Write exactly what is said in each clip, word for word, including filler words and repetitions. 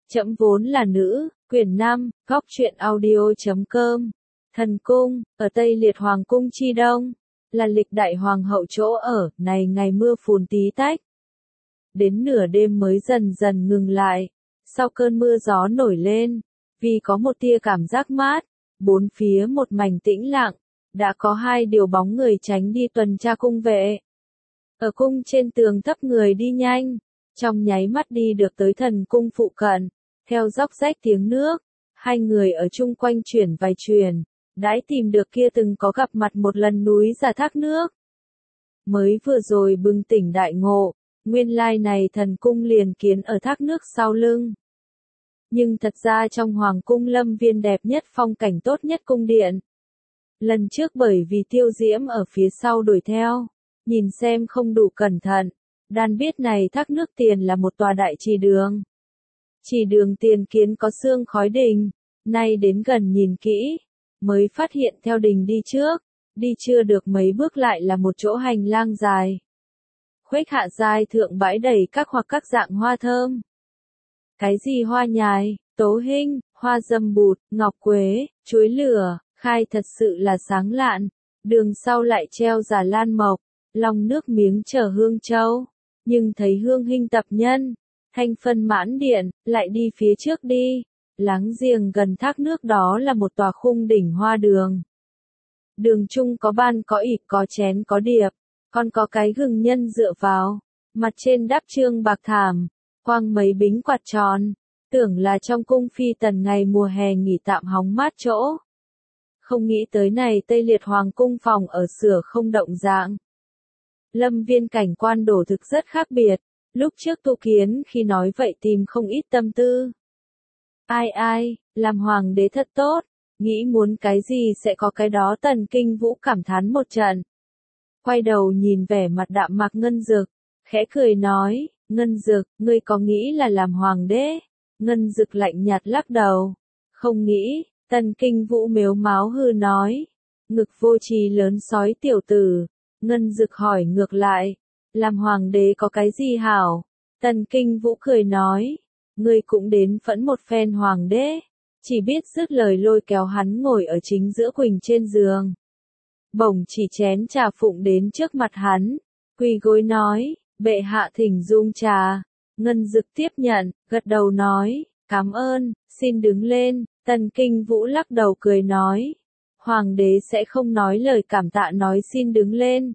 Trẫm vốn là nữ, quyển năm, góc truyện audio chấm com. Thần cung, ở Tây Liệt Hoàng cung Chi Đông, là lịch đại hoàng hậu chỗ ở, này ngày mưa phùn tí tách. Đến nửa đêm mới dần dần ngừng lại, sau cơn mưa gió nổi lên, vì có một tia cảm giác mát, bốn phía một mảnh tĩnh lặng, đã có hai điều bóng người tránh đi tuần tra cung vệ. Ở cung trên tường thấp người đi nhanh, trong nháy mắt đi được tới thần cung phụ cận, theo dốc rách tiếng nước, hai người ở chung quanh chuyển vài chuyển, đãi tìm được kia từng có gặp mặt một lần núi giả thác nước. Mới vừa rồi bừng tỉnh đại ngộ, nguyên lai này thần cung liền kiến ở thác nước sau lưng. Nhưng thật ra trong hoàng cung lâm viên đẹp nhất phong cảnh tốt nhất cung điện. Lần trước bởi vì Tiêu Diễm ở phía sau đuổi theo, nhìn xem không đủ cẩn thận, đan biết này thác nước tiền là một tòa đại trì đường. Trì đường tiền kiến có xương khói đình, nay đến gần nhìn kỹ, mới phát hiện theo đình đi trước, đi chưa được mấy bước lại là một chỗ hành lang dài. Khuếch hạ dài thượng bãi đầy các hoặc các dạng hoa thơm. Cái gì hoa nhài, tố hinh, hoa dâm bụt, ngọc quế, chuối lửa, khai thật sự là sáng lạn, đường sau lại treo giả lan mộc, lòng nước miếng chở hương châu, nhưng thấy hương hinh tập nhân, thanh phân mãn điện, lại đi phía trước đi, láng giềng gần thác nước đó là một tòa khung đỉnh hoa đường. Đường chung có ban có ịp có chén có điệp, còn có cái gừng nhân dựa vào, mặt trên đắp trương bạc thảm, quang mấy bính quạt tròn, tưởng là trong cung phi tần ngày mùa hè nghỉ tạm hóng mát chỗ. Không nghĩ tới này Tây Liệt Hoàng cung phòng ở sửa không động dạng. Lâm viên cảnh quan đổ thực rất khác biệt, lúc trước tu kiến khi nói vậy tìm không ít tâm tư. Ai ai, làm hoàng đế thật tốt, nghĩ muốn cái gì sẽ có cái đó. Tần Kinh Vũ cảm thán một trận. Quay đầu nhìn vẻ mặt đạm mạc Ngân Dực, khẽ cười nói, Ngân Dực, ngươi có nghĩ là làm hoàng đế? Ngân Dực lạnh nhạt lắc đầu, không nghĩ. Tần Kinh Vũ mếu máo hư nói, ngực vô trì lớn sói tiểu tử. Ngân Dực hỏi ngược lại, làm hoàng đế có cái gì hảo? Tần Kinh Vũ cười nói, ngươi cũng đến phẫn một phen hoàng đế, chỉ biết dứt lời lôi kéo hắn ngồi ở chính giữa quỳnh trên giường. Bổng chỉ chén trà phụng đến trước mặt hắn, quỳ gối nói, bệ hạ thỉnh dung trà. Ngân Dực tiếp nhận, gật đầu nói, cảm ơn, xin đứng lên. Tần Kinh Vũ lắc đầu cười nói, hoàng đế sẽ không nói lời cảm tạ nói xin đứng lên.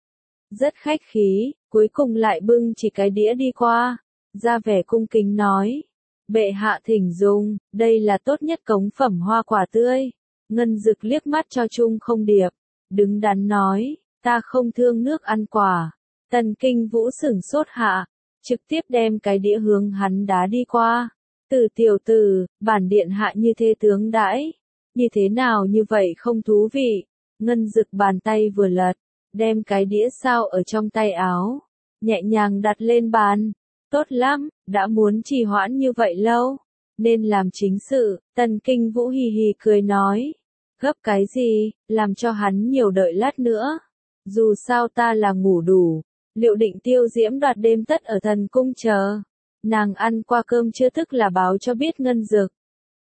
Rất khách khí, cuối cùng lại bưng chỉ cái đĩa đi qua, ra vẻ cung kính nói, bệ hạ thỉnh dùng, đây là tốt nhất cống phẩm hoa quả tươi. Ngân Dực liếc mắt cho chung không điệp, đứng đắn nói, ta không thương nước ăn quả. Tần Kinh Vũ sửng sốt hạ, trực tiếp đem cái đĩa hướng hắn đá đi qua. Từ tiểu tử, bản điện hạ như thế tướng đãi, như thế nào như vậy không thú vị. Ngân Dực bàn tay vừa lật, đem cái đĩa sao ở trong tay áo, nhẹ nhàng đặt lên bàn. Tốt lắm, đã muốn trì hoãn như vậy lâu, nên làm chính sự. Tần Kinh Vũ hì hì cười nói, gấp cái gì, làm cho hắn nhiều đợi lát nữa. Dù sao ta là ngủ đủ, liệu định Tiêu Diễm đoạt đêm tất ở thần cung chờ. Nàng ăn qua cơm chưa thức là báo cho biết Ngân Dực.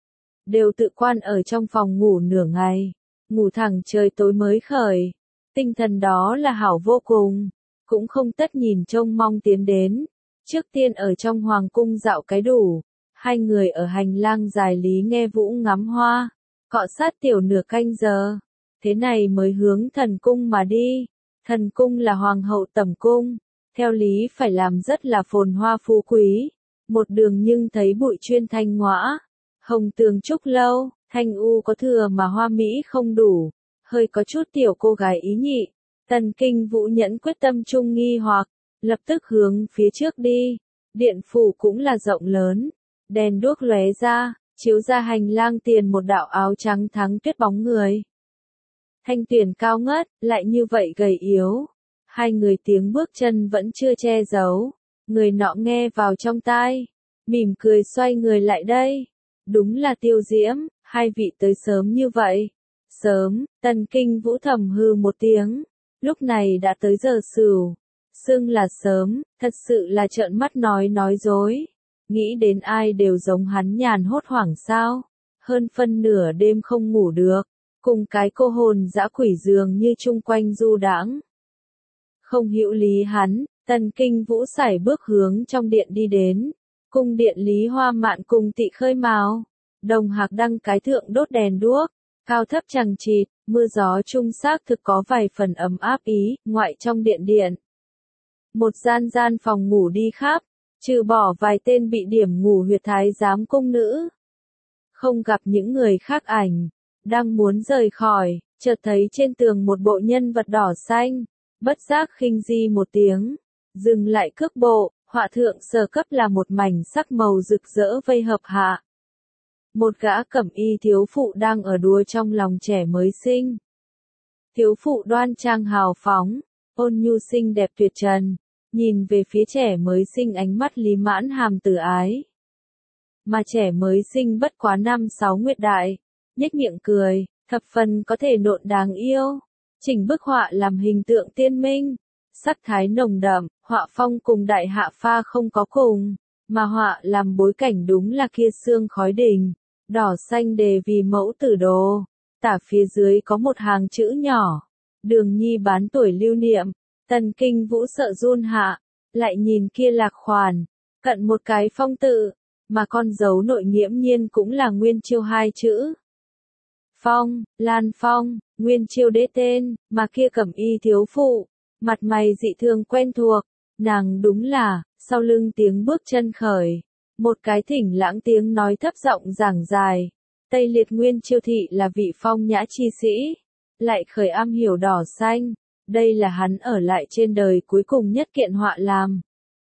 Đều tự quan ở trong phòng ngủ nửa ngày, ngủ thẳng trời tối mới khởi. Tinh thần đó là hảo vô cùng, cũng không tất nhìn trông mong tiến đến. Trước tiên ở trong hoàng cung dạo cái đủ, hai người ở hành lang dài lý nghe vũ ngắm hoa, cọ sát tiểu nửa canh giờ. Thế này mới hướng thần cung mà đi. Thần cung là hoàng hậu tẩm cung, theo lý phải làm rất là phồn hoa phú quý. Một đường nhưng thấy bụi chuyên thanh ngõa, hồng tường trúc lâu, thanh u có thừa mà hoa mỹ không đủ, hơi có chút tiểu cô gái ý nhị. Tần Kinh Vũ nhẫn quyết tâm trung nghi hoặc, lập tức hướng phía trước đi. Điện phủ cũng là rộng lớn, đèn đuốc lóe ra, chiếu ra hành lang tiền một đạo áo trắng thắng tuyết bóng người. Thanh Tuyền cao ngất, lại như vậy gầy yếu. Hai người tiếng bước chân vẫn chưa che giấu. Người nọ nghe vào trong tai, mỉm cười xoay người lại đây. Đúng là Tiêu Diễm, hai vị tới sớm như vậy. Sớm, Tần Kinh Vũ thầm hư một tiếng. Lúc này đã tới giờ sửu. Xưng là sớm, thật sự là trợn mắt nói nói dối. nghĩ đến ai đều giống hắn nhàn hốt hoảng sao, hơn phân nửa đêm không ngủ được, cùng cái cô hồn dã quỷ dường như chung quanh du đãng. Không hữu lý hắn, Tần Kinh Vũ sải bước hướng trong điện đi đến, cung điện Lý Hoa Mạn cùng Tị Khơi Mào, Đồng Hạc Đăng cái thượng đốt đèn đuốc, cao thấp chằng chịt, mưa gió chung xác thực có vài phần ấm áp ý, ngoại trong điện điện. Một gian gian phòng ngủ đi khắp, trừ bỏ vài tên bị điểm ngủ huyệt thái giám cung nữ. Không gặp những người khác ảnh, đang muốn rời khỏi, chợt thấy trên tường một bộ nhân vật đỏ xanh, bất giác khinh di một tiếng, dừng lại cước bộ, họa thượng sơ cấp là một mảnh sắc màu rực rỡ vây hợp hạ. Một gã cẩm y thiếu phụ đang ở đùa trong lòng trẻ mới sinh. Thiếu phụ đoan trang hào phóng, ôn nhu xinh đẹp tuyệt trần, nhìn về phía trẻ mới sinh ánh mắt lý mãn hàm từ ái. Mà trẻ mới sinh bất quá năm sáu nguyệt đại, nhếch miệng cười, thập phần có thể nộn đáng yêu. Chỉnh bức họa làm hình tượng tiên minh, sắc thái nồng đậm, họa phong cùng đại hạ pha không có cùng, mà họa làm bối cảnh đúng là kia xương khói đỉnh, đỏ xanh đề vì mẫu tử đồ, tả phía dưới có một hàng chữ nhỏ, Đường Nhi bán tuổi lưu niệm. Tần Kinh Vũ sợ run hạ, lại nhìn kia lạc khoản, cận một cái phong tự, mà con dấu nội nghiễm nhiên cũng là Nguyên Chiêu hai chữ. Phong, Lan Phong, Nguyên Chiêu đế tên, mà kia cẩm y thiếu phụ, mặt mày dị thường quen thuộc, nàng đúng là, sau lưng tiếng bước chân khởi, một cái thỉnh lãng tiếng nói thấp giọng giảng dài, Tây Liệt Nguyên Chiêu thị là vị phong nhã chi sĩ, lại khởi am hiểu đỏ xanh. Đây là hắn ở lại trên đời cuối cùng nhất kiện họa làm.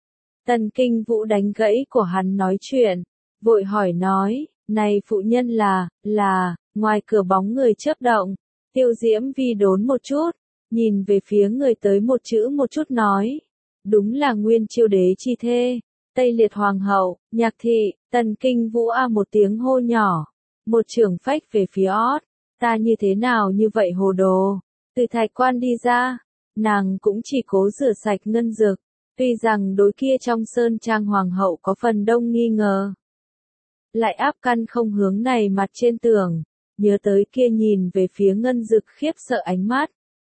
Tần Kinh Vũ đánh gãy của hắn nói chuyện, vội hỏi nói, này phụ nhân là, là, ngoài cửa bóng người chớp động, Tiêu Diễm Vi đốn một chút, nhìn về phía người tới một chữ một chút nói, đúng là Nguyên Chiêu đế chi thê, Tây Liệt Hoàng hậu, Nhạc thị. Tần Kinh Vũ a một tiếng hô nhỏ, một trường phách về phía ót, ta như thế nào như vậy hồ đồ. Từ thạch quan đi ra, nàng cũng chỉ cố rửa sạch ngân dược, tuy rằng đối kia trong sơn trang hoàng hậu có phần đông nghi ngờ. Lại áp căn không hướng này mặt trên tường, nhớ tới kia nhìn về phía ngân dực khiếp sợ ánh mắt.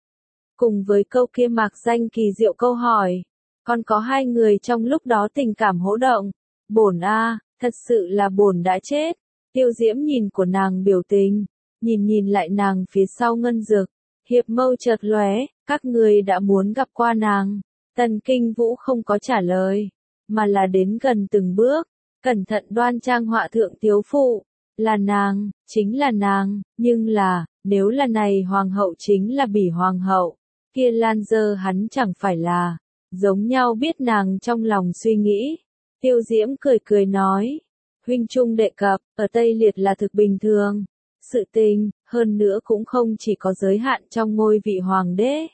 Cùng với câu kia mạc danh kỳ diệu câu hỏi, còn có hai người trong lúc đó tình cảm hỗ động, bổn a, thật sự là bổn đã chết. Tiêu Diễm nhìn của nàng biểu tình, nhìn nhìn lại nàng phía sau ngân dực. Hiệp mâu chợt lóe, các người đã muốn gặp qua nàng. Tần Kinh Vũ không có trả lời, mà là đến gần từng bước, cẩn thận đoan trang họa thượng thiếu phụ. Là nàng, chính là nàng, nhưng là, nếu là này hoàng hậu chính là bỉ hoàng hậu, kia Lan Dơ hắn chẳng phải là, giống nhau biết nàng trong lòng suy nghĩ. Tiêu Diễm cười cười nói, huynh trung đệ cập, ở Tây Liệt là thực bình thường. Sự tình, hơn nữa cũng không chỉ có giới hạn trong ngôi vị hoàng đế.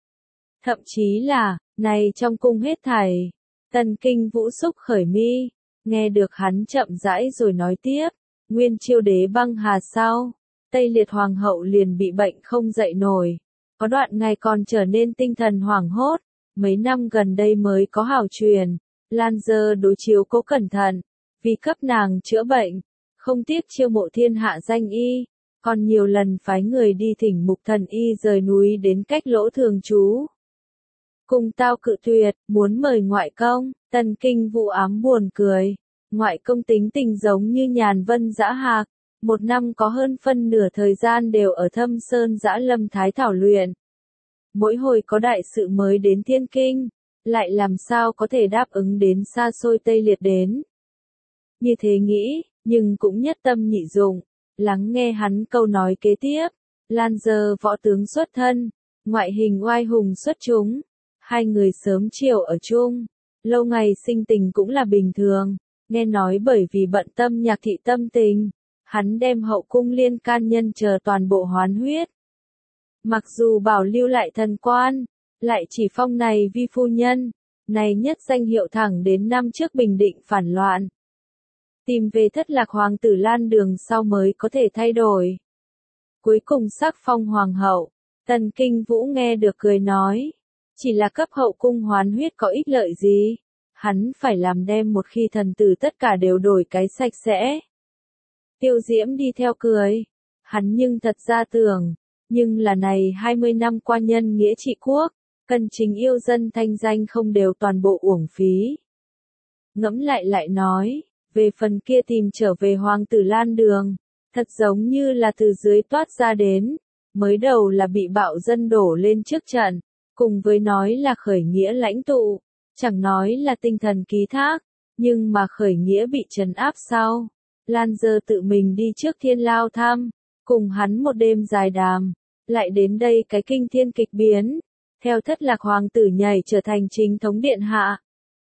Thậm chí là, này trong cung hết thảy. Tần Kinh Vũ xúc khởi mi, nghe được hắn chậm rãi rồi nói tiếp, Nguyên Chiêu đế băng hà sau, Tây Liệt Hoàng hậu liền bị bệnh không dậy nổi. Có đoạn ngày còn trở nên tinh thần hoảng hốt, mấy năm gần đây mới có hào truyền, Lan Dơ đối chiếu cố cẩn thận, vì cấp nàng chữa bệnh. Không tiếc chiêu mộ thiên hạ danh y, còn nhiều lần phái người đi thỉnh mục thần y rời núi đến cách lỗ thường trú. Cùng tao cự tuyệt, muốn mời ngoại công. Tần Kinh Vũ ám buồn cười, ngoại công tính tình giống như nhàn vân dã hạc, một năm có hơn phân nửa thời gian đều ở thâm sơn dã lâm thái thảo luyện. Mỗi hồi có đại sự mới đến thiên kinh, lại làm sao có thể đáp ứng đến xa xôi Tây Liệt đến. Như thế nghĩ, nhưng cũng nhất tâm nhị dụng, lắng nghe hắn câu nói kế tiếp. Lan Dơ võ tướng xuất thân, ngoại hình oai hùng xuất chúng, hai người sớm chiều ở chung, lâu ngày sinh tình cũng là bình thường, nghe nói bởi vì bận tâm Nhạc thị tâm tình, hắn đem hậu cung liên can nhân chờ toàn bộ hoán huyết. Mặc dù bảo lưu lại thần quan, lại chỉ phong này vi phu nhân, này nhất danh hiệu thẳng đến năm trước bình định phản loạn. Tìm về thất lạc hoàng tử Lan Đường sau mới có thể thay đổi. Cuối cùng sắc phong hoàng hậu, Tần Kinh Vũ nghe được cười nói, chỉ là cấp hậu cung hoán huyết có ích lợi gì, hắn phải làm đem một khi thần tử tất cả đều đổi cái sạch sẽ. Tiêu Diễm đi theo cười, hắn nhưng thật ra tưởng, nhưng là này hai mươi năm qua nhân nghĩa trị quốc, cần chính yêu dân thanh danh không đều toàn bộ uổng phí. Ngẫm lại lại nói, về phần kia tìm trở về hoàng tử Lan Đường, thật giống như là từ dưới toát ra đến, mới đầu là bị bạo dân đổ lên trước trận, cùng với nói là khởi nghĩa lãnh tụ, chẳng nói là tinh thần ký thác, nhưng mà khởi nghĩa bị trấn áp sau. Lan Dơ tự mình đi trước thiên lao thăm, cùng hắn một đêm dài đàm, lại đến đây cái kinh thiên kịch biến, theo thất lạc hoàng tử nhảy trở thành chính thống điện hạ.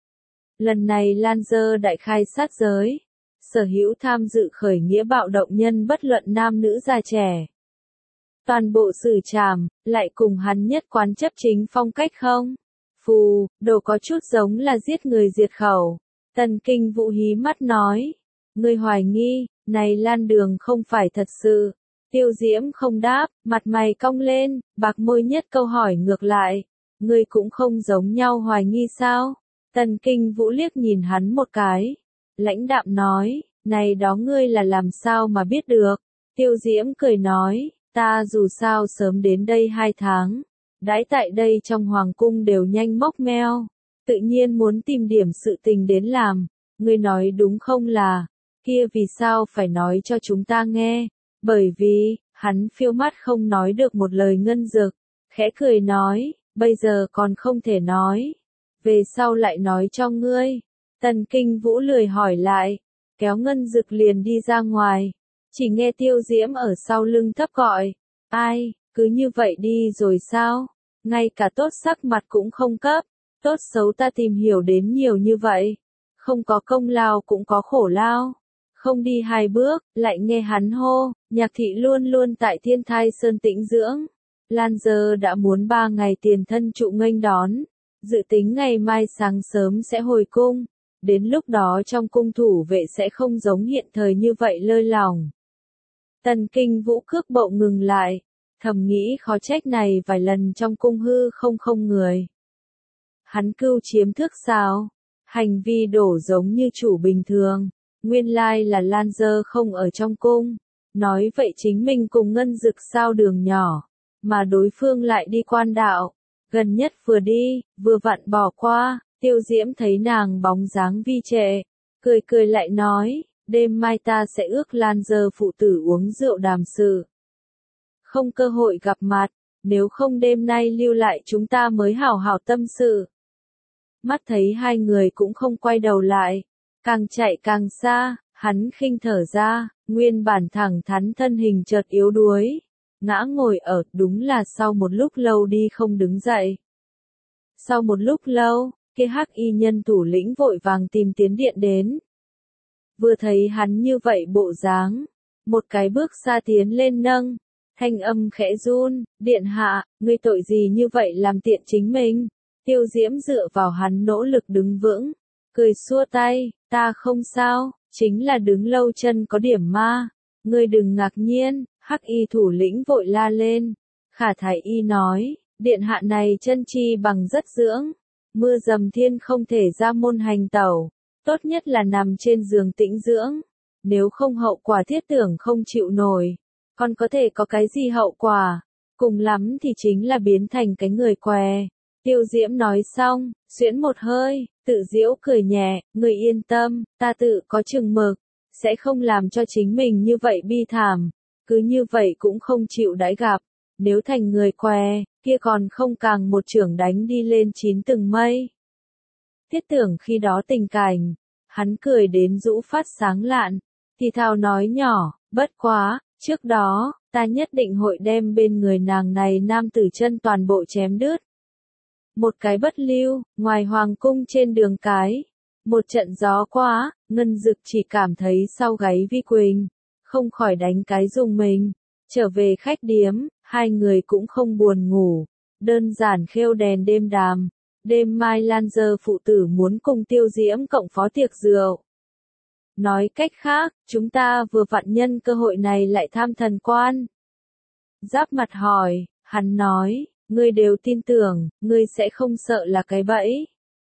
Lần này Lan Dơ đại khai sát giới, sở hữu tham dự khởi nghĩa bạo động nhân bất luận nam nữ già trẻ. Toàn bộ xử trảm, lại cùng hắn nhất quán chấp chính phong cách không? Phù, đồ có chút giống là giết người diệt khẩu. Tần Kinh Vũ hí mắt nói. Người hoài nghi, này Lan Đường không phải thật sự. Tiêu Diễm không đáp, mặt mày cong lên, bạc môi nhất câu hỏi ngược lại. Người cũng không giống nhau hoài nghi sao? Tần Kinh Vũ liếc nhìn hắn một cái. Lãnh đạm nói, này đó ngươi là làm sao mà biết được? Tiêu Diễm cười nói, ta dù sao sớm đến đây hai tháng. Đãi tại đây trong hoàng cung đều nhanh mốc meo. Tự nhiên muốn tìm điểm sự tình đến làm. Ngươi nói đúng không là, kia vì sao phải nói cho chúng ta nghe? Bởi vì, hắn phiêu mắt không nói được một lời ngân dực. Khẽ cười nói, bây giờ còn không thể nói. Về sau lại nói cho ngươi. Tần Kinh Vũ lười hỏi lại, kéo ngân dực liền đi ra ngoài. Chỉ nghe Tiêu Diễm ở sau lưng thấp gọi, ai, cứ như vậy đi rồi sao? Ngay cả tốt sắc mặt cũng không cấp, tốt xấu ta tìm hiểu đến nhiều như vậy. Không có công lao cũng có khổ lao. Không đi hai bước, lại nghe hắn hô, nhạc thị luôn luôn tại Thiên Thai Sơn tĩnh dưỡng. Lan Dơ đã muốn ba ngày tiền thân trụ nghênh đón, dự tính ngày mai sáng sớm sẽ hồi cung. Đến lúc đó trong cung thủ vệ sẽ không giống hiện thời như vậy lơi lỏng. Tần Kinh Vũ cước bộ ngừng lại, thầm nghĩ khó trách này vài lần trong cung hư không không người. Hắn cưu chiếm thước sao, hành vi đổ giống như chủ bình thường, nguyên lai là Lan Dơ không ở trong cung, nói vậy chính mình cùng ngân dực sao đường nhỏ, mà đối phương lại đi quan đạo, gần nhất vừa đi, vừa vặn bỏ qua. Tiêu Diễm thấy nàng bóng dáng vi trệ, cười cười lại nói, đêm mai ta sẽ ước Lan Dơ phụ tử uống rượu đàm sự. Không cơ hội gặp mặt, nếu không đêm nay lưu lại chúng ta mới hảo hảo tâm sự. Mắt thấy hai người cũng không quay đầu lại, càng chạy càng xa, hắn khinh thở ra, nguyên bản thẳng thắn thân hình chợt yếu đuối, ngã ngồi ở, đúng là sau một lúc lâu đi không đứng dậy. Sau một lúc lâu, kia hắc y nhân thủ lĩnh vội vàng tìm tiến điện đến. Vừa thấy hắn như vậy bộ dáng, một cái bước xa tiến lên nâng, thanh âm khẽ run, điện hạ, ngươi tội gì như vậy làm tiện chính mình. Tiêu Diễm dựa vào hắn nỗ lực đứng vững, cười xua tay, ta không sao, chính là đứng lâu chân có điểm ma. Ngươi đừng ngạc nhiên, hắc y thủ lĩnh vội la lên. Khả Thái Y nói, điện hạ này chân chi bằng rất dưỡng. Mưa dầm thiên không thể ra môn hành tẩu, tốt nhất là nằm trên giường tĩnh dưỡng, nếu không hậu quả thiết tưởng không chịu nổi, còn có thể có cái gì hậu quả, cùng lắm thì chính là biến thành cái người què. Tiêu Diễm nói xong, xuyễn một hơi, tự giễu cười nhẹ, người yên tâm, ta tự có chừng mực, sẽ không làm cho chính mình như vậy bi thảm, cứ như vậy cũng không chịu đãi gặp, nếu thành người què, kia còn không càng một chưởng đánh đi lên chín tầng mây. Thiết tưởng khi đó tình cảnh, hắn cười đến rũ phát sáng lạn, thì thào nói nhỏ, bất quá, trước đó, ta nhất định hội đem bên người nàng này nam tử chân toàn bộ chém đứt. Một cái bất lưu, ngoài hoàng cung trên đường cái, một trận gió quá, ngân dực chỉ cảm thấy sau gáy vi quỳnh, không khỏi đánh cái dùng mình, trở về khách điếm, hai người cũng không buồn ngủ, đơn giản khêu đèn đêm đàm, đêm mai Lan Dơ phụ tử muốn cùng Tiêu Diễm cộng phó tiệc rượu. Nói cách khác, chúng ta vừa vặn nhân cơ hội này lại tham thần quan. Giáp mặt hỏi, hắn nói, ngươi đều tin tưởng, ngươi sẽ không sợ là cái bẫy.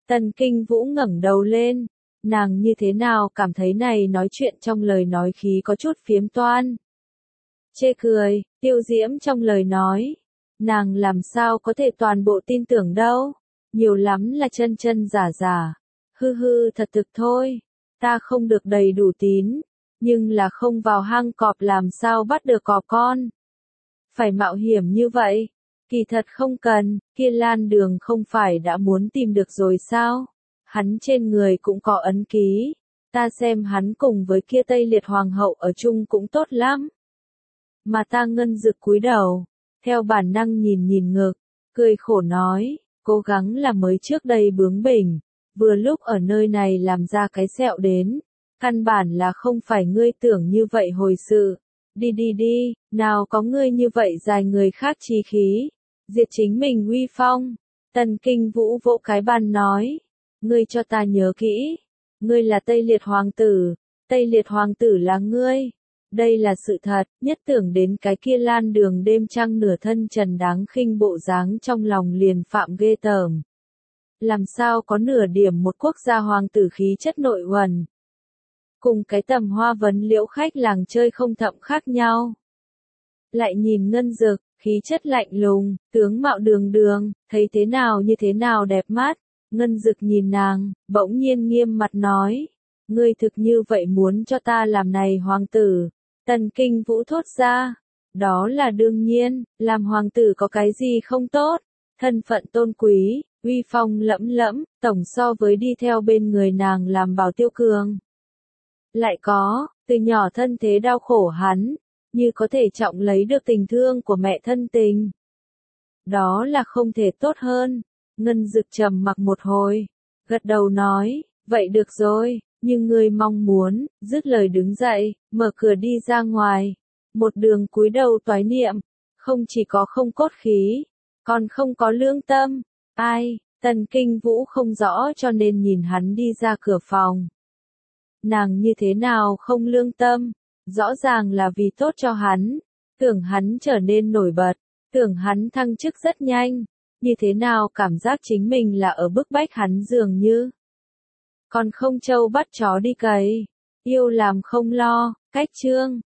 Tần Kinh Vũ ngẩng đầu lên, nàng như thế nào cảm thấy này nói chuyện trong lời nói khí có chút phiếm toan. Chê cười, tiêu diễm trong lời nói, nàng làm sao có thể toàn bộ tin tưởng đâu, nhiều lắm là chân chân giả giả, hư hư thật thực thôi, ta không được đầy đủ tín, nhưng là không vào hang cọp làm sao bắt được cọp con. Phải mạo hiểm như vậy, kỳ thật không cần, kia Lan Đường không phải đã muốn tìm được rồi sao, hắn trên người cũng có ấn ký, ta xem hắn cùng với kia Tây Liệt Hoàng hậu ở chung cũng tốt lắm. Mà ta Ngân Dực cúi đầu, theo bản năng nhìn nhìn ngực, cười khổ nói, cố gắng là mới trước đây bướng bỉnh, vừa lúc ở nơi này làm ra cái sẹo đến, căn bản là không phải ngươi tưởng như vậy hồi sự, đi đi đi, nào có ngươi như vậy dài người khác chí khí, diệt chính mình uy phong. Tần Kinh Vũ vỗ cái bàn nói, ngươi cho ta nhớ kỹ, ngươi là Tây Liệt Hoàng tử, Tây Liệt Hoàng tử là ngươi. Đây là sự thật, nhất tưởng đến cái kia Lan Đường đêm trăng nửa thân trần đáng khinh bộ dáng trong lòng liền phạm ghê tởm. Làm sao có nửa điểm một quốc gia hoàng tử khí chất nội uẩn. Cùng cái tầm hoa vấn liễu khách làng chơi không thậm khác nhau. Lại nhìn Ngân Dực, khí chất lạnh lùng, tướng mạo đường đường, thấy thế nào như thế nào đẹp mắt. Ngân Dực nhìn nàng, bỗng nhiên nghiêm mặt nói, ngươi thực như vậy muốn cho ta làm này hoàng tử. Tần Kinh Vũ thốt ra, đó là đương nhiên, làm hoàng tử có cái gì không tốt, thân phận tôn quý, uy phong lẫm lẫm, tổng so với đi theo bên người nàng làm bảo tiêu cường. Lại có, từ nhỏ thân thế đau khổ hắn, như có thể trọng lấy được tình thương của mẹ thân tình. Đó là không thể tốt hơn. Ngân Dực trầm mặc một hồi, gật đầu nói, vậy được rồi. Nhưng ngươi mong muốn, dứt lời đứng dậy, mở cửa đi ra ngoài, một đường cúi đầu toái niệm, không chỉ có không cốt khí, còn không có lương tâm, ai, Tần Kinh Vũ không rõ cho nên nhìn hắn đi ra cửa phòng. Nàng như thế nào không lương tâm, rõ ràng là vì tốt cho hắn, tưởng hắn trở nên nổi bật, tưởng hắn thăng chức rất nhanh, như thế nào cảm giác chính mình là ở bức bách hắn dường như. Còn không trâu bắt chó đi cày, yêu làm không lo, cách chương.